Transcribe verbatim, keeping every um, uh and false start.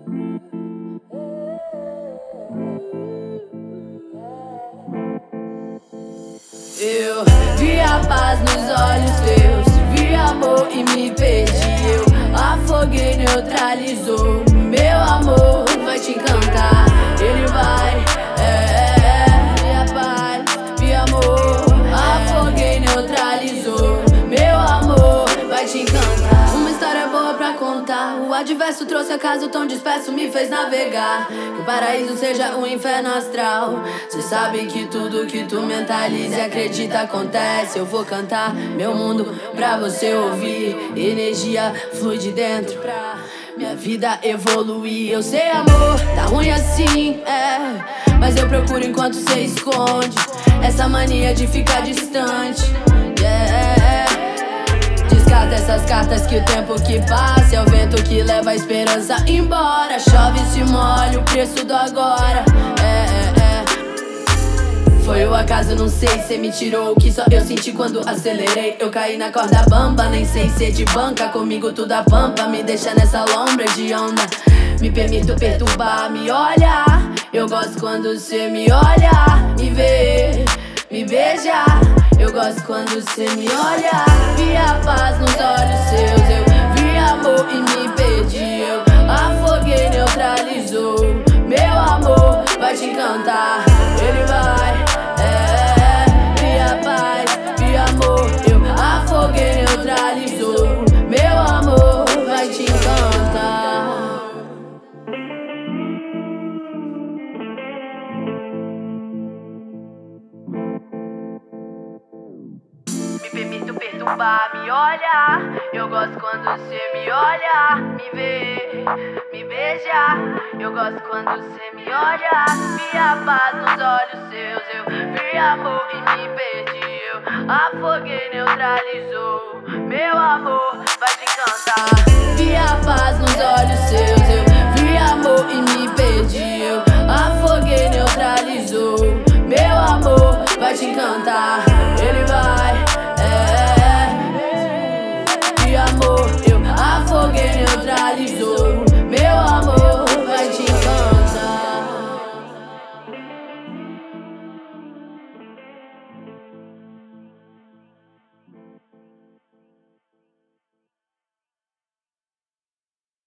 Eu vi a paz nos olhos teus, vi amor e me perdi. Eu afoguei, neutralizou. Meu amor vai te encantar, ele vai, é, é, é. Vi a paz, vi amor, afoguei, neutralizou. Meu amor vai te encantar. Uma história boa pra contar. O adverso trouxe acaso tão disperso, me fez navegar. Que o paraíso seja um inferno astral. Cê sabe que tudo que tu mentaliza e acredita acontece. Eu vou cantar meu mundo pra você ouvir. Energia flui de dentro pra minha vida evoluir. Eu sei, amor, tá ruim assim, é, mas eu procuro enquanto cê esconde essa mania de ficar distante, yeah. Descarta essas cartas que o tempo que passa é o vento que leva a esperança embora. Chove e se molha o preço do agora, é, é, é. Foi o acaso, não sei, cê me tirou o que só eu senti quando acelerei. Eu caí na corda bamba, nem sei ser de banca. Comigo tudo a pampa, me deixa nessa lombra de onda. Me permito perturbar, me olha. Eu gosto quando cê me olha, me vê, me beija. Eu gosto quando cê me olha. Vi a paz nos olhos seus, eu vi amor e me perdi. Eu afoguei, neutralizou. Meu amor vai te encantar, ele vai, é, é. Vi a paz, vi amor, eu afoguei, neutralizou. Meu amor vai te encantar. Me permito perturbar, me olha. Eu gosto quando cê me olha, me vê, me beija. Eu gosto quando cê me olha. Vi a paz nos olhos seus, eu vi amor e me perdi. Eu afoguei, neutralizou. Meu amor vai te encantar. Vi a paz nos olhos seus, eu vi amor e me perdi. Eu afoguei, neutralizou. Meu amor vai te encantar.